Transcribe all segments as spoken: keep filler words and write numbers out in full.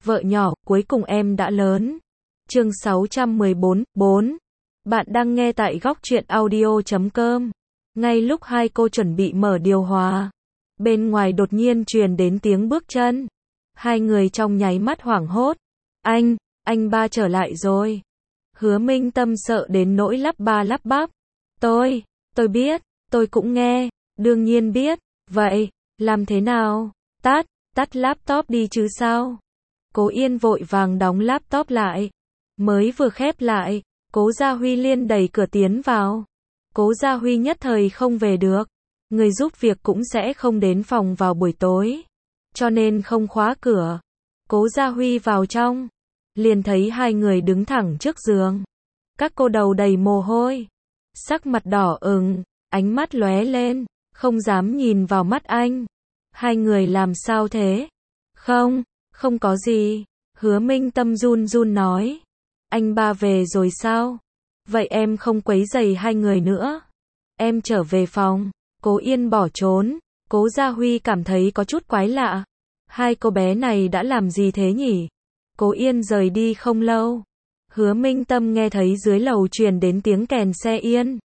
Vợ nhỏ, cuối cùng em đã lớn. Chương sáu trăm mười bốn, bốn. Bạn đang nghe tại góc truyện audio chấm com. Ngay lúc hai cô chuẩn bị mở điều hòa, bên ngoài đột nhiên truyền đến tiếng bước chân. Hai người trong nháy mắt hoảng hốt. Anh, anh ba trở lại rồi. Hứa Minh Tâm sợ đến nỗi lắp ba lắp bắp. Tôi, tôi biết, tôi cũng nghe, đương nhiên biết. Vậy, làm thế nào? Tắt, tắt laptop đi chứ sao? Cố Yên vội vàng đóng laptop lại. Mới vừa khép lại, Cố Gia Huy liên đẩy cửa tiến vào. Cố Gia Huy nhất thời không về được. Người giúp việc cũng sẽ không đến phòng vào buổi tối, cho nên không khóa cửa. Cố Gia Huy vào trong, liền thấy hai người đứng thẳng trước giường. Các cô đầu đầy mồ hôi, sắc mặt đỏ ửng, ánh mắt lóe lên, không dám nhìn vào mắt anh. Hai người làm sao thế? Không, không có gì. Hứa Minh Tâm run run nói. Anh ba về rồi sao? Vậy em không quấy rầy hai người nữa. Em trở về phòng. Cố Yên bỏ trốn. Cố Gia Huy cảm thấy có chút quái lạ. Hai cô bé này đã làm gì thế nhỉ? Cố Yên rời đi không lâu, Hứa Minh Tâm nghe thấy dưới lầu truyền đến tiếng kèn xe Yên.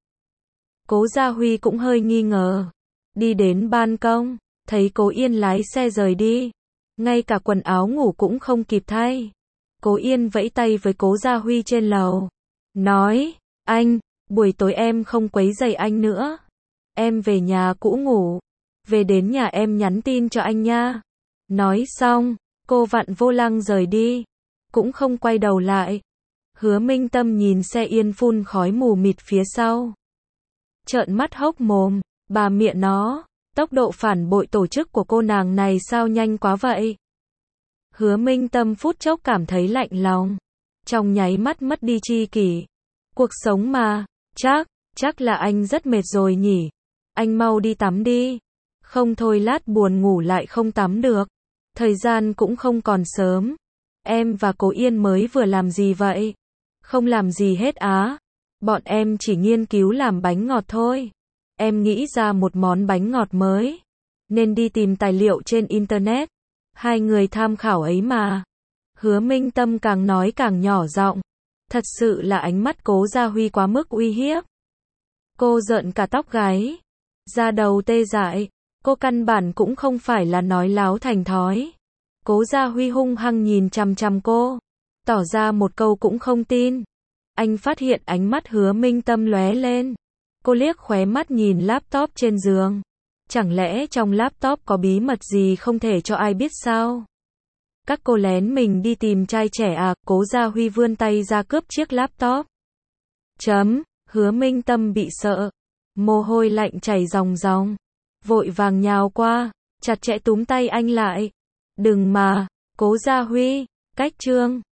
Cố Gia Huy cũng hơi nghi ngờ. Đi đến ban công, thấy Cố Yên lái xe rời đi. Ngay cả quần áo ngủ cũng không kịp thay. Cố Yên vẫy tay với Cố Gia Huy trên lầu. Nói, anh, buổi tối em không quấy rầy anh nữa. Em về nhà cũ ngủ. Về đến nhà em nhắn tin cho anh nha. Nói xong, cô vặn vô lăng rời đi. Cũng không quay đầu lại. Hứa Minh Tâm nhìn xe Yên phun khói mù mịt phía sau. Trợn mắt hốc mồm, bà mẹ nó, tốc độ phản bội tổ chức của cô nàng này sao nhanh quá vậy? Hứa Minh Tâm phút chốc cảm thấy lạnh lòng. Trong nháy mắt mất đi tri kỷ. Cuộc sống mà, chắc, chắc là anh rất mệt rồi nhỉ. Anh mau đi tắm đi. Không thôi lát buồn ngủ lại không tắm được. Thời gian cũng không còn sớm. Em và Cố Yên mới vừa làm gì vậy? Không làm gì hết á. Bọn em chỉ nghiên cứu làm bánh ngọt thôi. Em nghĩ ra một món bánh ngọt mới, nên đi tìm tài liệu trên internet. Hai người tham khảo ấy mà. Hứa Minh Tâm càng nói càng nhỏ giọng. Thật sự là ánh mắt Cố Gia Huy quá mức uy hiếp. Cô rợn cả tóc gáy, da đầu tê dại. Cô căn bản cũng không phải là nói láo thành thói. Cố Gia Huy hung hăng nhìn chằm chằm cô, tỏ ra một câu cũng không tin. Anh phát hiện ánh mắt Hứa Minh Tâm lóe lên. Cô liếc khóe mắt nhìn laptop trên giường. Chẳng lẽ trong laptop có bí mật gì không thể cho ai biết sao? Các cô lén mình đi tìm trai trẻ à? Cố Gia Huy vươn tay ra cướp chiếc laptop. Chấm, Hứa Minh Tâm bị sợ. Mồ hôi lạnh chảy ròng ròng. Vội vàng nhào qua, chặt chẽ túm tay anh lại. Đừng mà, Cố Gia Huy, cách chương.